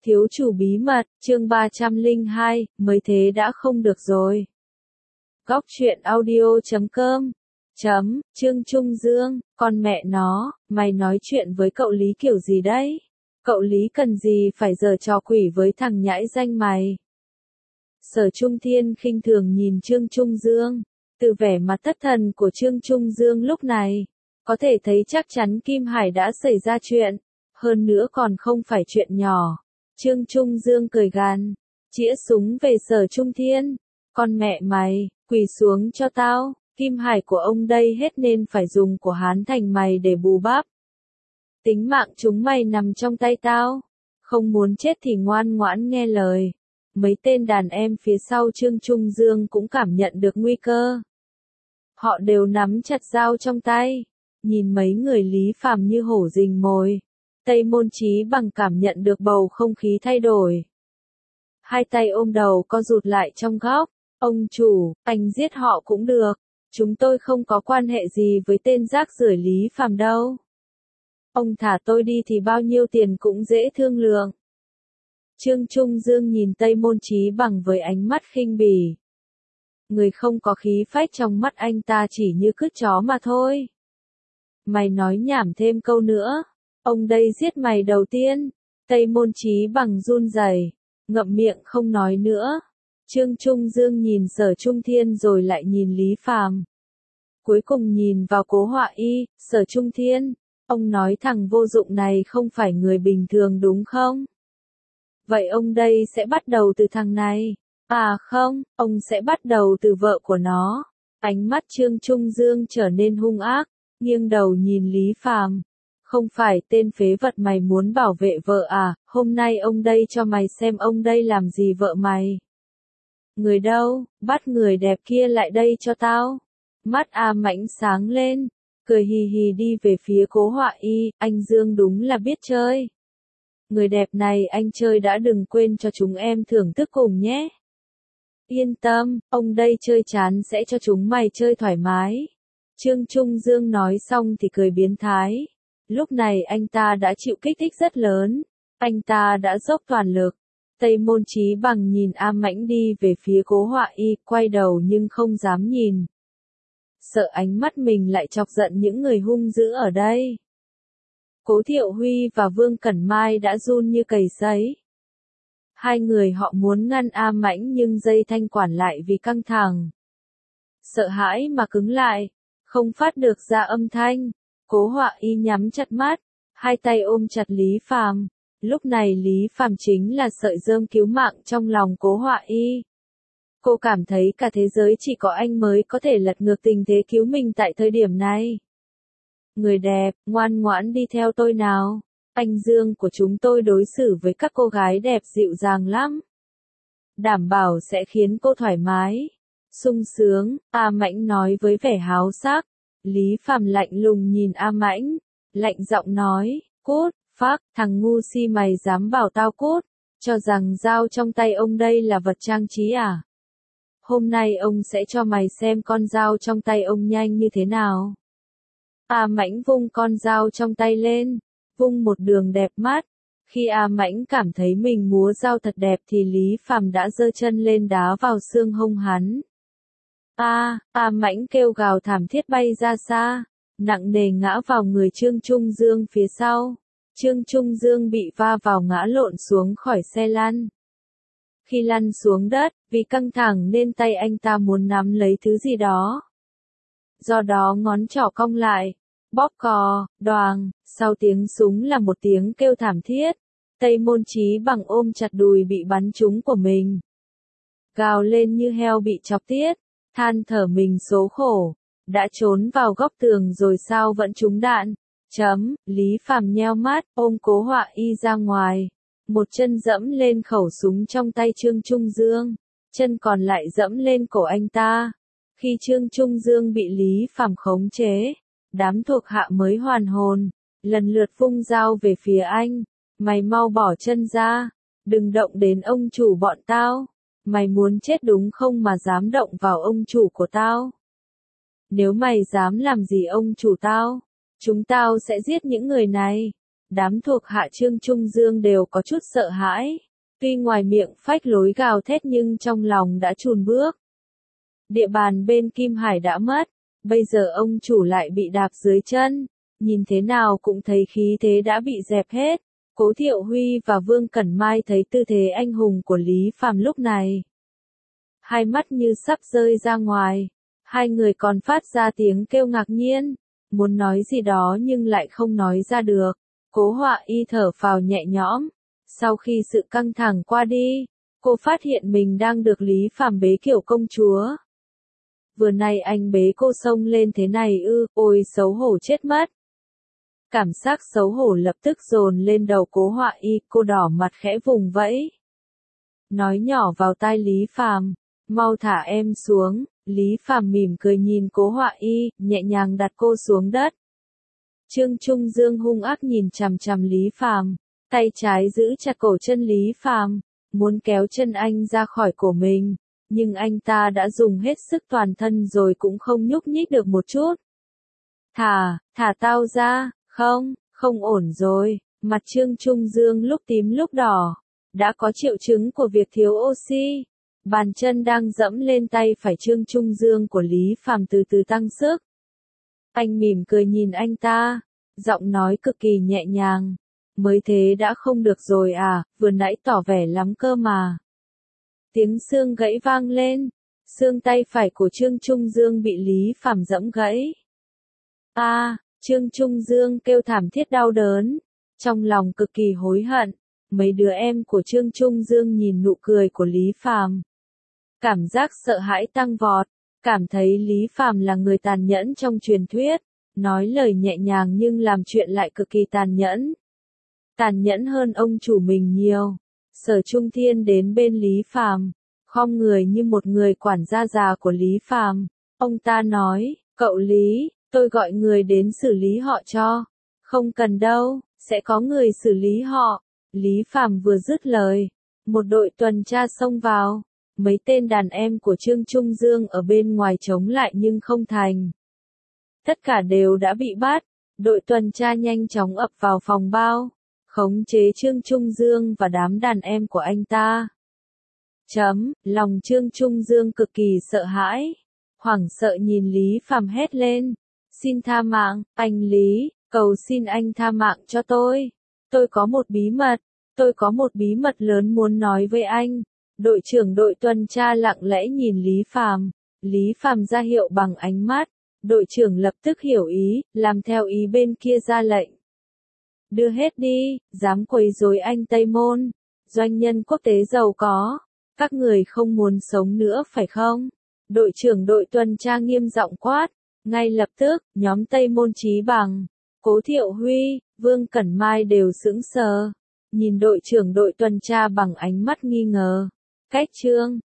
Thiếu chủ bí mật, chương 302, mới thế đã không được rồi. Góc truyện audio.com Trương Trung Dương, con mẹ nó, mày nói chuyện với cậu Lý kiểu gì đấy? Cậu Lý cần gì phải giở trò quỷ với thằng nhãi danh mày? Sở Trung Thiên khinh thường nhìn Trương Trung Dương. Từ vẻ mặt thất thần của Trương Trung Dương lúc này, có thể thấy chắc chắn Kim Hải đã xảy ra chuyện, hơn nữa còn không phải chuyện nhỏ. Trương Trung Dương cười gằn, chĩa súng về Sở Trung Thiên. Con mẹ mày, quỳ xuống cho tao, Kim Hải của ông đây hết nên phải dùng của Hán Thành mày để bù bắp. Tính mạng chúng mày nằm trong tay tao, không muốn chết thì ngoan ngoãn nghe lời. Mấy tên đàn em phía sau Trương Trung Dương cũng cảm nhận được nguy cơ. Họ đều nắm chặt dao trong tay, nhìn mấy người Lý Phàm như hổ rình mồi. Tây Môn Chí Bằng cảm nhận được bầu không khí thay đổi. Hai tay ôm đầu co rụt lại trong góc. Ông chủ, anh giết họ cũng được. Chúng tôi không có quan hệ gì với tên rác rưởi Lý Phàm đâu. Ông thả tôi đi thì bao nhiêu tiền cũng dễ thương lượng. Trương Trung Dương nhìn Tây Môn Chí Bằng với ánh mắt khinh bỉ. Người không có khí phách trong mắt anh ta chỉ như cứt chó mà thôi. Mày nói nhảm thêm câu nữa. Ông đây giết mày đầu tiên. Tây Môn Chí Bằng run rẩy, ngậm miệng không nói nữa. Trương Trung Dương nhìn Sở Trung Thiên rồi lại nhìn Lý Phàm. Cuối cùng nhìn vào Cố Họa Y, Sở Trung Thiên. Ông nói thằng vô dụng này không phải người bình thường đúng không? Vậy ông đây sẽ bắt đầu từ thằng này. À không, ông sẽ bắt đầu từ vợ của nó. Ánh mắt Trương Trung Dương trở nên hung ác, nghiêng đầu nhìn Lý Phàm. Không phải tên phế vật mày muốn bảo vệ vợ à, hôm nay ông đây cho mày xem ông đây làm gì vợ mày. Người đâu, bắt người đẹp kia lại đây cho tao. Mắt A Mãnh sáng lên, cười hì hì đi về phía Cố Họa Y, anh Dương đúng là biết chơi. Người đẹp này anh chơi đã, đừng quên cho chúng em thưởng thức cùng nhé. Yên tâm, ông đây chơi chán sẽ cho chúng mày chơi thoải mái. Trương Trung Dương nói xong thì cười biến thái. Lúc này anh ta đã chịu kích thích rất lớn. Anh ta đã dốc toàn lực. Tây Môn Chí Bằng nhìn A Mãnh đi về phía Cố Họa Y, quay đầu nhưng không dám nhìn. Sợ ánh mắt mình lại chọc giận những người hung dữ ở đây. Cố Thiệu Huy và Vương Cẩn Mai đã run như cầy sấy. Hai người họ muốn ngăn A Mãnh nhưng dây thanh quản lại vì căng thẳng. Sợ hãi mà cứng lại, không phát được ra âm thanh. Cố Họa Y nhắm chặt mắt, hai tay ôm chặt Lý Phàm. Lúc này Lý Phàm chính là sợi rơm cứu mạng trong lòng Cố Họa Y. Cô cảm thấy cả thế giới chỉ có anh mới có thể lật ngược tình thế cứu mình tại thời điểm này. Người đẹp, ngoan ngoãn đi theo tôi nào. Anh Dương của chúng tôi đối xử với các cô gái đẹp dịu dàng lắm. Đảm bảo sẽ khiến cô thoải mái, sung sướng, A Mãnh nói với vẻ háo sắc. Lý Phàm lạnh lùng nhìn A Mãnh, lạnh giọng nói, cút, phác, thằng ngu si mày dám bảo tao cút, cho rằng dao trong tay ông đây là vật trang trí à? Hôm nay ông sẽ cho mày xem con dao trong tay ông nhanh như thế nào. A Mãnh vung con dao trong tay lên, vung một đường đẹp mắt. Khi A Mãnh cảm thấy mình múa dao thật đẹp thì Lý Phàm đã giơ chân lên đá vào xương hông hắn. A Mãnh kêu gào thảm thiết bay ra xa, nặng nề ngã vào người Trương Trung Dương phía sau. Trương Trung Dương bị va vào ngã lộn xuống khỏi xe lăn. Khi lăn xuống đất, vì căng thẳng nên tay anh ta muốn nắm lấy thứ gì đó. Do đó ngón trỏ cong lại, bóp cò, đoàng, sau tiếng súng là một tiếng kêu thảm thiết. Tây Môn Chí Bằng ôm chặt đùi bị bắn trúng của mình. Gào lên như heo bị chọc tiết, than thở mình số khổ, đã trốn vào góc tường rồi sao vẫn trúng đạn. Lý Phàm nheo mắt, ôm Cố Họa Y ra ngoài. Một chân dẫm lên khẩu súng trong tay Trương Trung Dương, chân còn lại dẫm lên cổ anh ta. Khi Trương Trung Dương bị Lý Phàm khống chế, đám thuộc hạ mới hoàn hồn, lần lượt vung dao về phía anh. Mày mau bỏ chân ra, đừng động đến ông chủ bọn tao. Mày muốn chết đúng không mà dám động vào ông chủ của tao? Nếu mày dám làm gì ông chủ tao, chúng tao sẽ giết những người này. đám thuộc hạ Trương Trung Dương đều có chút sợ hãi. Tuy ngoài miệng phách lối gào thét nhưng trong lòng đã chùn bước. Địa bàn bên Kim Hải đã mất, bây giờ ông chủ lại bị đạp dưới chân, nhìn thế nào cũng thấy khí thế đã bị dẹp hết. Cố Thiệu Huy và Vương Cẩn Mai thấy tư thế anh hùng của Lý Phàm lúc này. Hai mắt như sắp rơi ra ngoài, hai người còn phát ra tiếng kêu ngạc nhiên, muốn nói gì đó nhưng lại không nói ra được. Cố Họa Y thở phào nhẹ nhõm, sau khi sự căng thẳng qua đi, cô phát hiện mình đang được Lý Phàm bế kiểu công chúa. Vừa nay anh bế cô xông lên thế này ư, ôi xấu hổ chết mất. Cảm giác xấu hổ lập tức dồn lên đầu Cố Họa Y, cô đỏ mặt khẽ vùng vẫy. Nói nhỏ vào tai Lý Phàm, mau thả em xuống. Lý Phàm mỉm cười nhìn Cố Họa Y, nhẹ nhàng đặt cô xuống đất. Trương Trung Dương hung ác nhìn chằm chằm Lý Phàm, tay trái giữ chặt cổ chân Lý Phàm, muốn kéo chân anh ra khỏi cổ mình, nhưng anh ta đã dùng hết sức toàn thân rồi cũng không nhúc nhích được một chút. Thả tao ra, không ổn rồi, mặt Trương Trung Dương lúc tím lúc đỏ, đã có triệu chứng của việc thiếu oxy. Bàn chân đang dẫm lên tay phải Trương Trung Dương của Lý Phàm từ từ tăng sức. Anh mỉm cười nhìn anh ta, giọng nói cực kỳ nhẹ nhàng. Mới thế đã không được rồi à, vừa nãy tỏ vẻ lắm cơ mà. Tiếng xương gãy vang lên, xương tay phải của Trương Trung Dương bị Lý Phàm dẫm gãy. Trương Trung Dương kêu thảm thiết đau đớn, trong lòng cực kỳ hối hận. Mấy đứa em của Trương Trung Dương nhìn nụ cười của Lý Phàm, cảm giác sợ hãi tăng vọt, cảm thấy Lý Phàm là người tàn nhẫn trong truyền thuyết, nói lời nhẹ nhàng nhưng làm chuyện lại cực kỳ tàn nhẫn. Tàn nhẫn hơn ông chủ mình nhiều. Sở Trung Thiên đến bên Lý Phàm, khom người như một người quản gia già của Lý Phàm. Ông ta nói, cậu Lý, tôi gọi người đến xử lý họ cho. Không cần đâu, sẽ có người xử lý họ. Lý Phàm vừa dứt lời, một đội tuần tra xông vào. Mấy tên đàn em của Trương Trung Dương ở bên ngoài chống lại nhưng không thành. Tất cả đều đã bị bắt. Đội tuần tra nhanh chóng ập vào phòng bao, khống chế Trương Trung Dương và đám đàn em của anh ta. Lòng Trương Trung Dương cực kỳ sợ hãi, hoảng sợ nhìn Lý Phàm hét lên. Xin tha mạng, anh Lý, cầu xin anh tha mạng cho tôi. Tôi có một bí mật lớn muốn nói với anh. Đội trưởng đội tuần tra lặng lẽ nhìn Lý Phàm. Lý Phàm ra hiệu bằng ánh mắt. Đội trưởng lập tức hiểu ý, làm theo ý bên kia ra lệnh. Đưa hết đi, dám quấy rối anh Tây Môn, doanh nhân quốc tế giàu có. Các người không muốn sống nữa phải không? Đội trưởng đội tuần tra nghiêm giọng quát. Ngay lập tức, nhóm Tây Môn Chí Bằng, Cố Thiệu Huy, Vương Cẩn Mai đều sững sờ. Nhìn đội trưởng đội tuần tra bằng ánh mắt nghi ngờ. Cách Trương